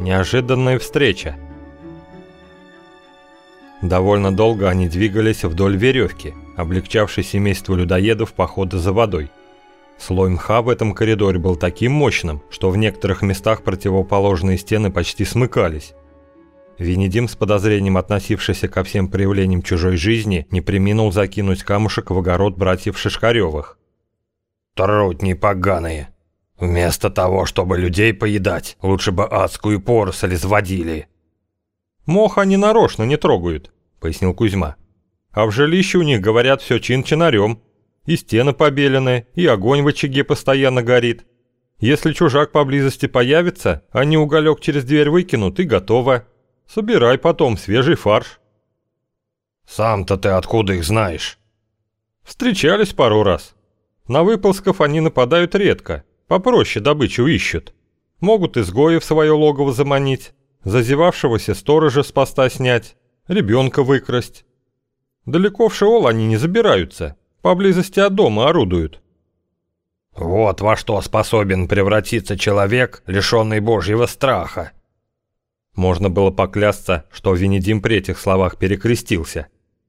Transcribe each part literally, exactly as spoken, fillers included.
Неожиданная встреча. Довольно долго они двигались вдоль веревки, облегчавшей семейству людоедов походы за водой. Слой мха в этом коридоре был таким мощным, что в некоторых местах противоположные стены почти смыкались. Венедим, с подозрением относившийся ко всем проявлениям чужой жизни, не преминул закинуть камушек в огород братьев Шишкаревых. «Трутни поганые! Вместо того, чтобы людей поедать, лучше бы адскую поросль изводили!» «Мох они нарочно не трогают», — пояснил Кузьма. «А в жилище у них, говорят, все чин-чинарем. И стены побелены, и огонь в очаге постоянно горит. Если чужак поблизости появится, они уголек через дверь выкинут и готово. Собирай потом свежий фарш». «Сам-то ты откуда их знаешь?» «Встречались пару раз. На выползков они нападают редко, попроще добычу ищут. Могут изгоев в свое логово заманить, зазевавшегося сторожа с поста снять, ребенка выкрасть. Далеко в Шеол они не забираются, поблизости от дома орудуют». «Вот во что способен превратиться человек, лишенный божьего страха!» Можно было поклясться, что Венедим при этих словах перекрестился.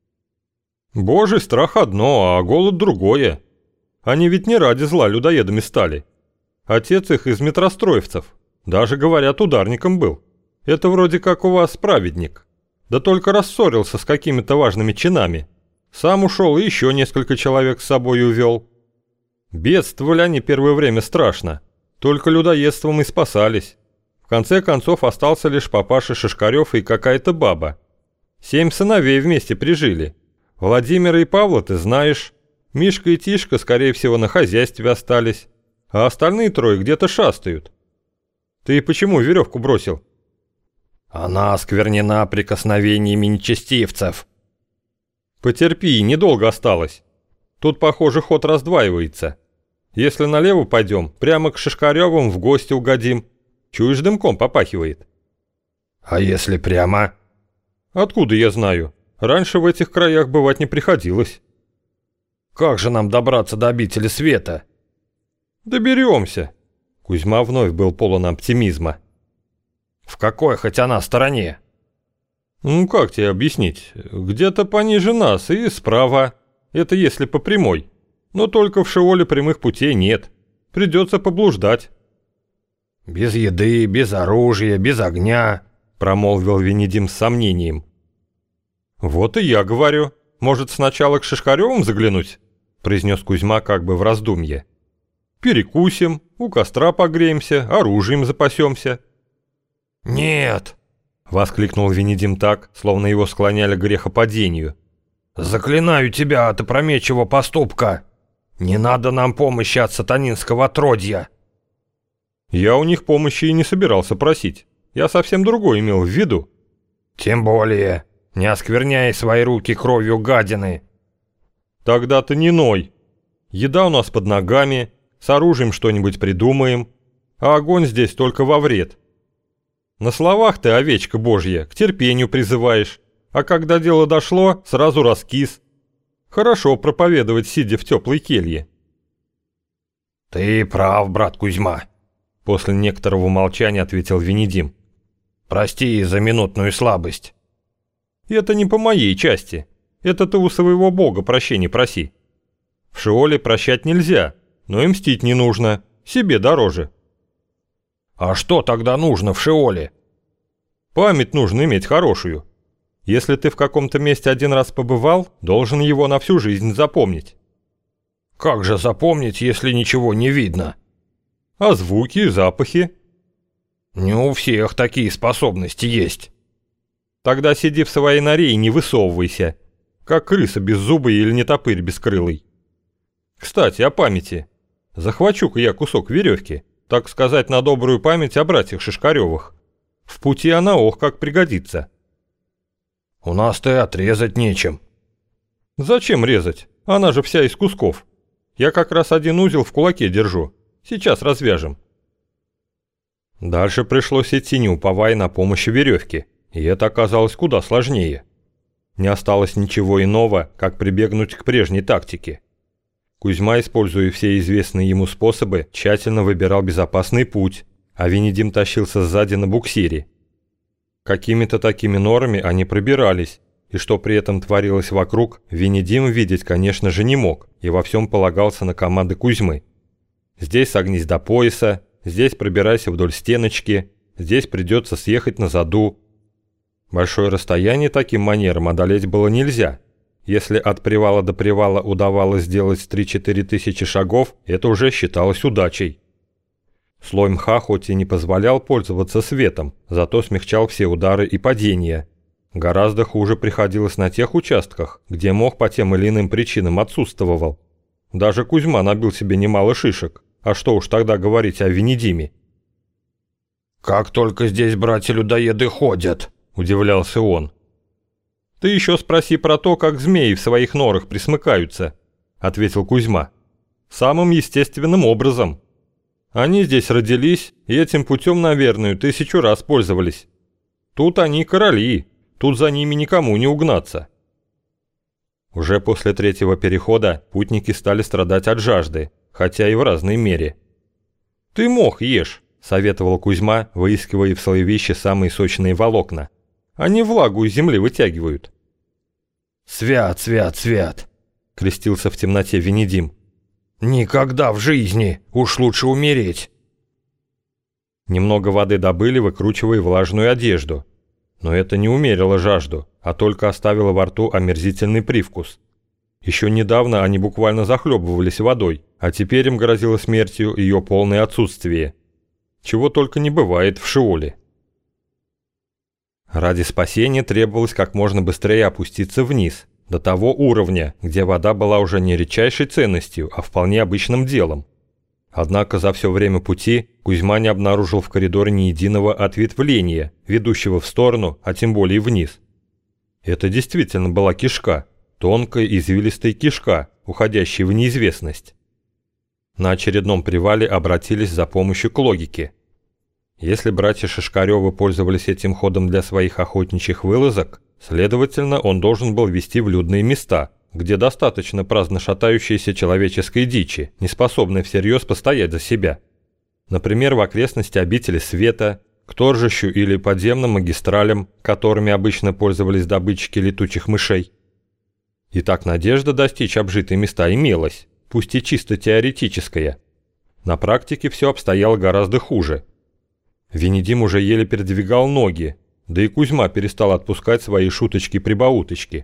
«Божий страх одно, а голод другое. Они ведь не ради зла людоедами стали. Отец их из метростроевцев, даже, говорят, ударником был. Это вроде как у вас праведник. Да только рассорился с какими-то важными чинами. Сам ушел и еще несколько человек с собой увел. Бедствовали они первое время страшно, только людоедством и спасались. В конце концов остался лишь папаша Шишкарев и какая-то баба. Семь сыновей вместе прижили. Владимира и Павла ты знаешь. Мишка и Тишка, скорее всего, на хозяйстве остались. А остальные трое где-то шастают. Ты почему веревку бросил?» «Она осквернена прикосновениями нечестивцев». «Потерпи, недолго осталось. Тут, похоже, ход раздваивается. Если налево пойдем, прямо к Шишкаревым в гости угодим. Чуешь, дымком попахивает». «А если прямо?» «Откуда я знаю? Раньше в этих краях бывать не приходилось». «Как же нам добраться до обители света?» «Доберемся». Кузьма вновь был полон оптимизма. «В какой хоть она стороне?» «Ну как тебе объяснить? Где-то пониже нас и справа. Это если по прямой. Но только в Шеоле прямых путей нет. Придется поблуждать». «Без еды, без оружия, без огня», — промолвил Венедим с сомнением. «Вот и я говорю. Может, сначала к Шишкаревым заглянуть?» — произнес Кузьма как бы в раздумье. «Перекусим, у костра погреемся, оружием запасемся». «Нет!» — воскликнул Венедим так, словно его склоняли к грехопадению. «Заклинаю тебя от опрометчивого поступка! Не надо нам помощи от сатанинского отродья!» «Я у них помощи и не собирался просить. Я совсем другое имел в виду». «Тем более, не оскверняй свои руки кровью гадины». «Тогда ты не ной. Еда у нас под ногами, с оружием что-нибудь придумаем, а огонь здесь только во вред. На словах ты, овечка божья, к терпению призываешь, а когда дело дошло, сразу раскис. Хорошо проповедовать, сидя в теплой келье». «Ты прав, брат Кузьма», — после некоторого молчания ответил Венедим. «Прости за минутную слабость». «Это не по моей части. Это ты у своего бога прощения проси. В Шеоле прощать нельзя, но и мстить не нужно, себе дороже». «А что тогда нужно в Шеоле?» «Память нужно иметь хорошую. Если ты в каком-то месте один раз побывал, должен его на всю жизнь запомнить». «Как же запомнить, если ничего не видно?» «А звуки и запахи?» «Не у всех такие способности есть». «Тогда сиди в своей норе и не высовывайся, как крыса беззубый или нетопырь бескрылый. Кстати, о памяти. Захвачу-ка я кусок веревки, так сказать, на добрую память о братьях Шишкаревых. В пути она ох как пригодится». «У нас-то и отрезать нечем». «Зачем резать? Она же вся из кусков. Я как раз один узел в кулаке держу. Сейчас развяжем». Дальше пришлось идти, не уповая на помощь веревки, и это оказалось куда сложнее. Не осталось ничего иного, как прибегнуть к прежней тактике. Кузьма, используя все известные ему способы, тщательно выбирал безопасный путь, а Венедим тащился сзади на буксире. Какими-то такими норами они пробирались, и что при этом творилось вокруг, Венедим видеть, конечно же, не мог, и во всем полагался на команды Кузьмы. Здесь согнись до пояса, здесь пробирайся вдоль стеночки, здесь придется съехать на заду. Большое расстояние таким манером одолеть было нельзя. Если от привала до привала удавалось сделать три-четыре тысячи шагов, это уже считалось удачей. Слой мха хоть и не позволял пользоваться светом, зато смягчал все удары и падения. Гораздо хуже приходилось на тех участках, где мох по тем или иным причинам отсутствовал. Даже Кузьма набил себе немало шишек, а что уж тогда говорить о Венедиме. «Как только здесь братья-людоеды ходят!» – удивлялся он. «Ты еще спроси про то, как змеи в своих норах присмыкаются», – ответил Кузьма. «Самым естественным образом. Они здесь родились и этим путем, наверное, тысячу раз пользовались. Тут они короли, тут за ними никому не угнаться». Уже после третьего перехода путники стали страдать от жажды, хотя и в разной мере. «Ты мох ешь», – советовал Кузьма, выискивая в слоевище самые сочные волокна. «Они влагу из земли вытягивают». «Свят, свят, свят!» – крестился в темноте Венедим. «Никогда в жизни! Уж лучше умереть!» Немного воды добыли, выкручивая влажную одежду. Но это не умерило жажду, а только оставило во рту омерзительный привкус. Еще недавно они буквально захлебывались водой, а теперь им грозило смертью ее полное отсутствие. Чего только не бывает в Шиоле. Ради спасения требовалось как можно быстрее опуститься вниз, до того уровня, где вода была уже не редчайшей ценностью, а вполне обычным делом. Однако за все время пути Кузьма не обнаружил в коридоре ни единого ответвления, ведущего в сторону, а тем более вниз. Это действительно была кишка, тонкая извилистая кишка, уходящая в неизвестность. На очередном привале обратились за помощью к логике. Если братья Шишкарёвы пользовались этим ходом для своих охотничьих вылазок, следовательно, он должен был вести в людные места, где достаточно праздно шатающейся человеческой дичи, не способной всерьез постоять за себя. Например, в окрестности обители Света, к торжищу или подземным магистралям, которыми обычно пользовались добытчики летучих мышей. Итак, надежда достичь обжитые места имелась, пусть и чисто теоретическая. На практике все обстояло гораздо хуже. Венедим уже еле передвигал ноги, да и Кузьма перестал отпускать свои шуточки-прибауточки.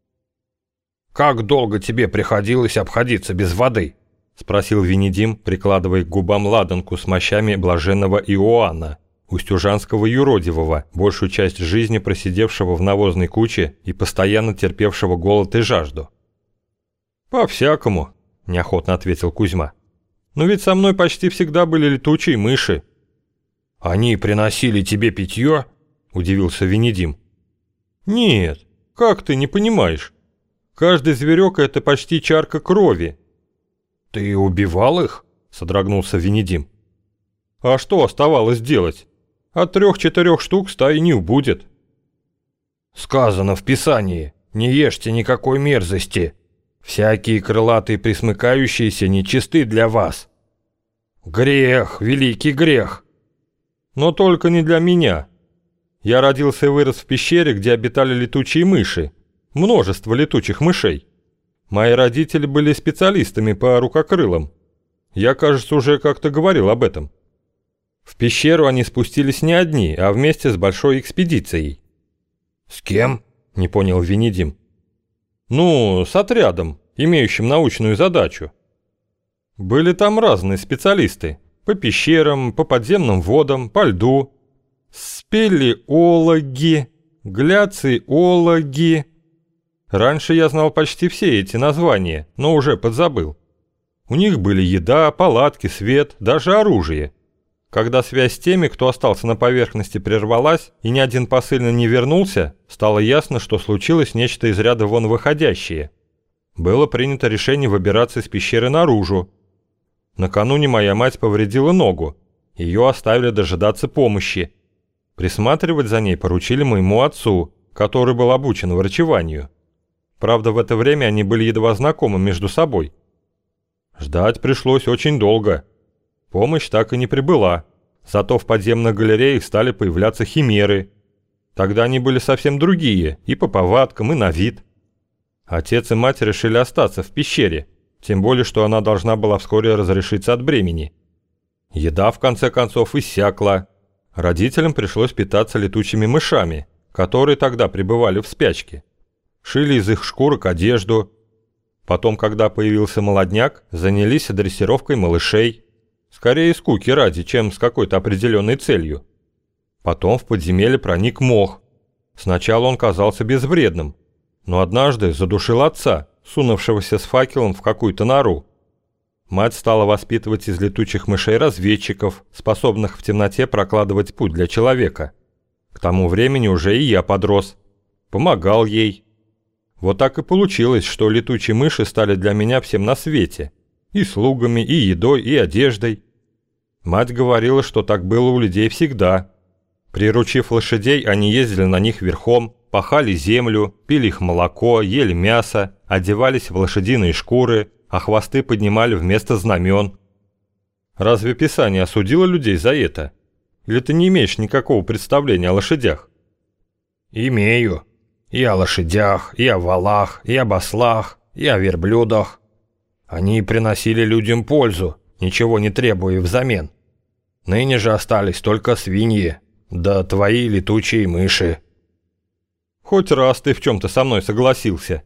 «Как долго тебе приходилось обходиться без воды?» – спросил Венедим, прикладывая к губам ладанку с мощами блаженного Иоанна, устюжанского юродивого, большую часть жизни просидевшего в навозной куче и постоянно терпевшего голод и жажду. «По-всякому», – неохотно ответил Кузьма. «Но ведь со мной почти всегда были летучие мыши». «Они приносили тебе питье?» – удивился Венедим. «Нет, как ты не понимаешь? Каждый зверек – это почти чарка крови». «Ты убивал их?» – содрогнулся Венедим. «А что оставалось делать? От трех-четырех штук стаи не убудет». «Сказано в Писании, не ешьте никакой мерзости. Всякие крылатые присмыкающиеся нечисты для вас. Грех, великий грех». «Но только не для меня. Я родился и вырос в пещере, где обитали летучие мыши. Множество летучих мышей. Мои родители были специалистами по рукокрылам. Я, кажется, уже как-то говорил об этом. В пещеру они спустились не одни, а вместе с большой экспедицией». «С кем?» – не понял Венедим. «Ну, с отрядом, имеющим научную задачу. Были там разные специалисты. По пещерам, по подземным водам, по льду. Спелеологи, гляциологи. Раньше я знал почти все эти названия, но уже подзабыл. У них были еда, палатки, свет, даже оружие. Когда связь с теми, кто остался на поверхности, прервалась, и ни один посыльный не вернулся, стало ясно, что случилось нечто из ряда вон выходящее. Было принято решение выбираться из пещеры наружу. Накануне моя мать повредила ногу. Ее оставили дожидаться помощи. Присматривать за ней поручили моему отцу, который был обучен врачеванию. Правда, в это время они были едва знакомы между собой. Ждать пришлось очень долго. Помощь так и не прибыла. зато в подземных галереях стали появляться химеры. Тогда они были совсем другие, и по повадкам, и на вид. Отец и мать решили остаться в пещере, тем более, что она должна была вскоре разрешиться от бремени. Еда, в конце концов, иссякла. Родителям пришлось питаться летучими мышами, которые тогда пребывали в спячке. Шили из их шкурок одежду. Потом, когда появился молодняк, занялись дрессировкой малышей. Скорее скуки ради, чем с какой-то определенной целью. Потом в подземелье проник мох. Сначала он казался безвредным, но однажды задушил отца, сунувшегося с факелом в какую-то нору. Мать стала воспитывать из летучих мышей разведчиков, способных в темноте прокладывать путь для человека. К тому времени уже и я подрос. Помогал ей. Вот так и получилось, что летучие мыши стали для меня всем на свете. И слугами, и едой, и одеждой. Мать говорила, что так было у людей всегда. Приручив лошадей, они ездили на них верхом, пахали землю, пили их молоко, ели мясо, одевались в лошадиные шкуры, а хвосты поднимали вместо знамен. Разве Писание осудило людей за это? Или ты не имеешь никакого представления о лошадях? Имею. И о лошадях, и о валах, и об ослах, и о верблюдах. Они приносили людям пользу, ничего не требуя взамен. Ныне же остались только свиньи, да твои летучие мыши. Хоть раз ты в чем-то со мной согласился.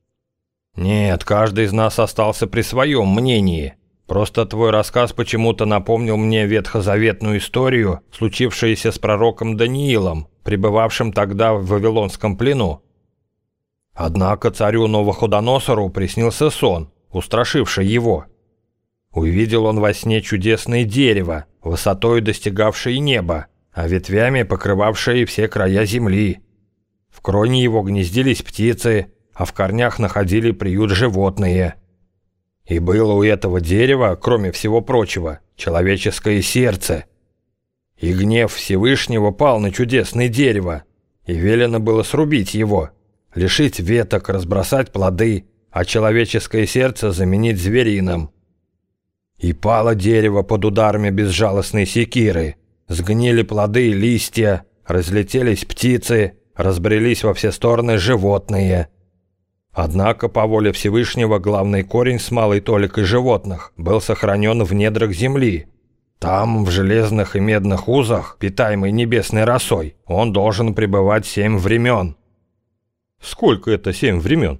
Нет, каждый из нас остался при своем мнении. Просто твой рассказ почему-то напомнил мне ветхозаветную историю, случившуюся с пророком Даниилом, пребывавшим тогда в Вавилонском плену. Однако царю Новоходоносору приснился сон, устрашивший его. Увидел он во сне чудесное дерево, высотой достигавшее неба, а ветвями покрывавшее все края земли. В кроне его гнездились птицы, а в корнях находили приют животные. И было у этого дерева, кроме всего прочего, человеческое сердце. И гнев Всевышнего пал на чудесное дерево, и велено было срубить его, лишить веток, разбросать плоды, а человеческое сердце заменить звериным. И пало дерево под ударами безжалостной секиры, сгнили плоды и листья, разлетелись птицы, разбрелись во все стороны животные. Однако, по воле Всевышнего, главный корень с малой толикой животных был сохранен в недрах земли. Там, в железных и медных узах, питаемый небесной росой, он должен пребывать семь времен. Сколько это семь времен?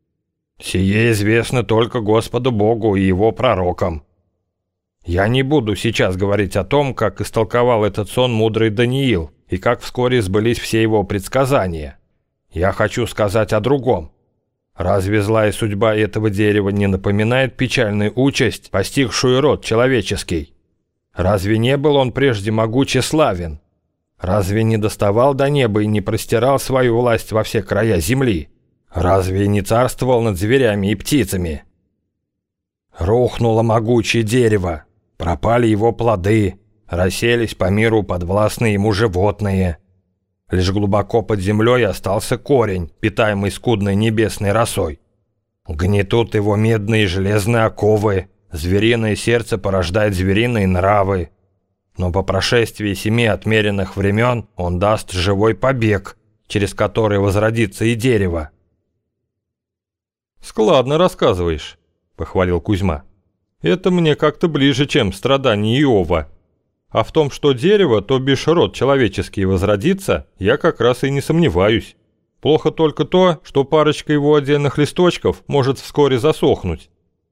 Сие известно только Господу Богу и его пророкам. Я не буду сейчас говорить о том, как истолковал этот сон мудрый Даниил, и как вскоре сбылись все его предсказания. Я хочу сказать о другом. Разве злая судьба этого дерева не напоминает печальную участь, постигшую род человеческий? Разве не был он прежде могуче славен? Разве не доставал до неба и не простирал свою власть во все края земли? Разве не царствовал над зверями и птицами? Рухнуло могучее дерево, пропали его плоды, расселись по миру подвластные ему животные. Лишь глубоко под землей остался корень, питаемый скудной небесной росой. Гнетут его медные и железные оковы, звериное сердце порождает звериные нравы. Но по прошествии семи отмеренных времен он даст живой побег, через который возродится и дерево. «Складно рассказываешь», — похвалил Кузьма. «Это мне как-то ближе, чем страдания Иова. А в том, что дерево, то бишь род человеческий, возродится, я как раз и не сомневаюсь. Плохо только то, что парочка его отдельных листочков может вскоре засохнуть».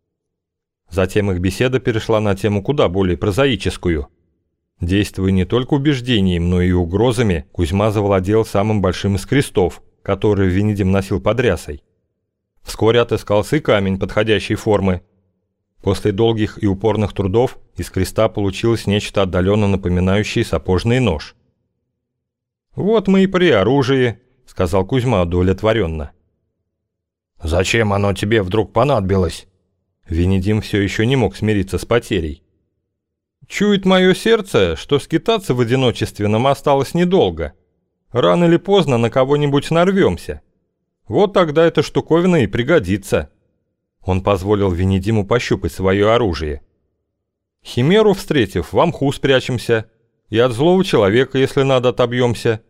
Затем их беседа перешла на тему куда более прозаическую. Действуя не только убеждением, но и угрозами, Кузьма завладел самым большим из крестов, который Венедим носил под рясой. Вскоре отыскался и камень подходящей формы. После долгих и упорных трудов из креста получилось нечто отдаленно напоминающее сапожный нож. «Вот мы и при оружии», — сказал Кузьма удовлетворенно. «Зачем оно тебе вдруг понадобилось?» Венедим все еще не мог смириться с потерей. «Чует мое сердце, что скитаться в одиночестве нам осталось недолго. Рано или поздно на кого-нибудь нарвемся. Вот тогда эта штуковина и пригодится». Он позволил Венедиму пощупать свое оружие. «Химеру встретив, в мху спрячемся. И от злого человека, если надо, отобьемся.